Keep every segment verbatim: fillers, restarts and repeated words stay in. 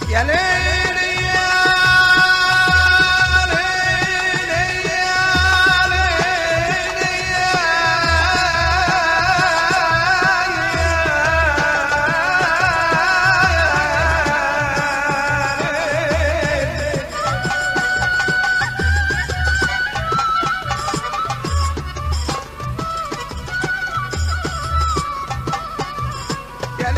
يا ليل يا ليل يا ليل يا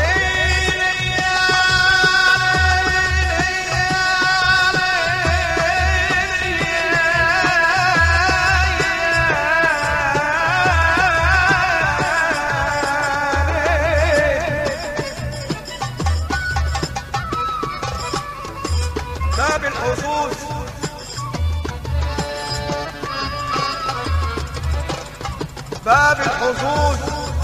باب الحظوظ باب الحظوظ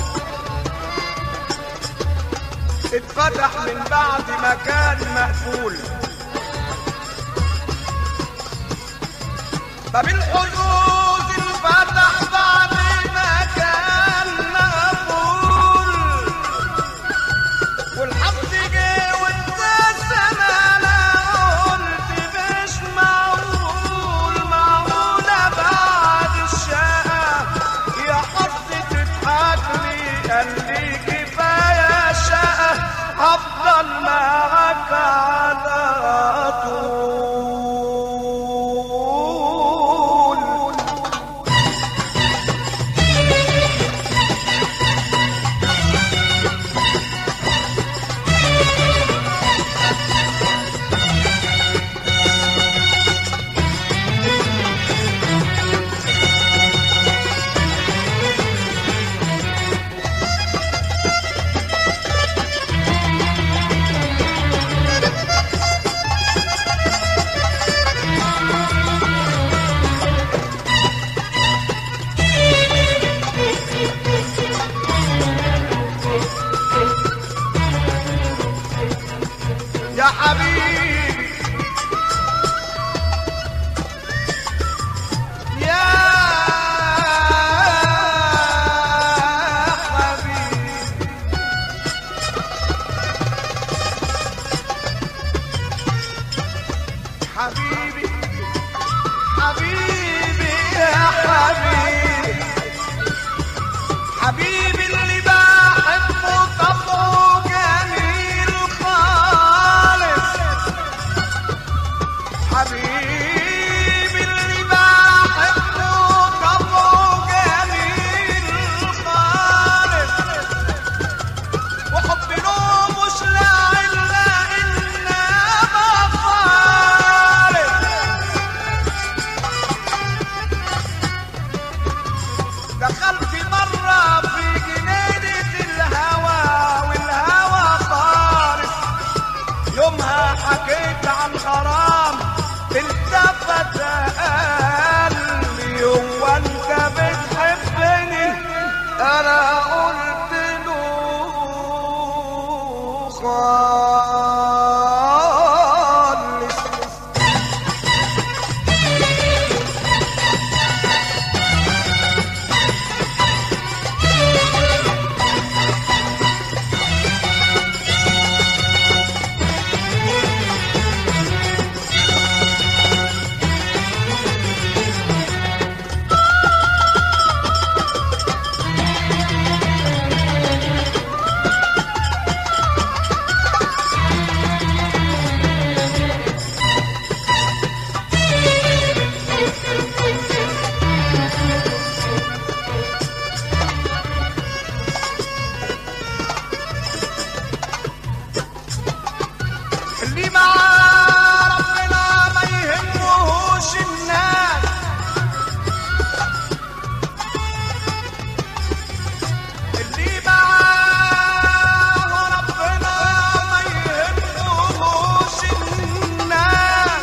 اتفتح من بعد ما كان مقفول. باب الحظوظ اتفتح بعد ما كان مقفول، والحظ جه وانت الزمانة قلت مش معقول معقولة بعد الشقة يا حظ تضحك لي. قال لي كفاية شقة هفضل معاك على طول. يا حبيبي يا حبيبي حبيبي حبيبي يا حبيبي حبيبي اللي بحبه طبعه جميل خالص. حبيبي اللي بحبه طبعه جميل خالص، وحب له مش لعلة إنما خالص. دخلت مرة في جنينة الهوى والهوى خالص، يومها حكيت عن غرام التفت قال لي هو انت بتحبني؟ انا قلت له خالص. اللي مع ربنا ما يهمهوش الناس، اللي مع ربنا ما يهمهوش الناس.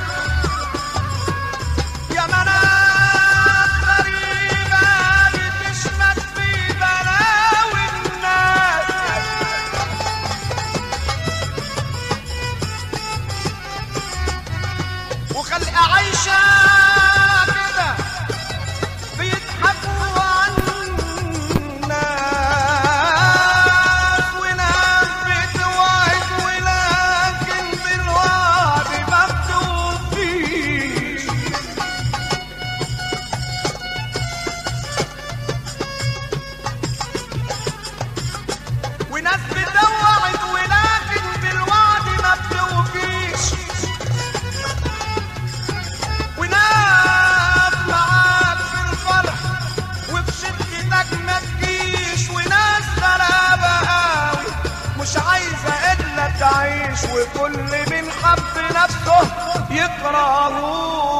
يا مناس غريبة بتشمت في بلاوي الناس، وخلق عايشة كده بيضحكوا عنا، وناس بتوعد ولكن بالوعد وناس بتوعد ولكن بالوعد ما بتوفيش، وناس معاك في الفرح وفي شدتك ما تجيش، وناس غلابة قوي مش عايزة إلا تعيش، وكل من حب نفسه يكرهوه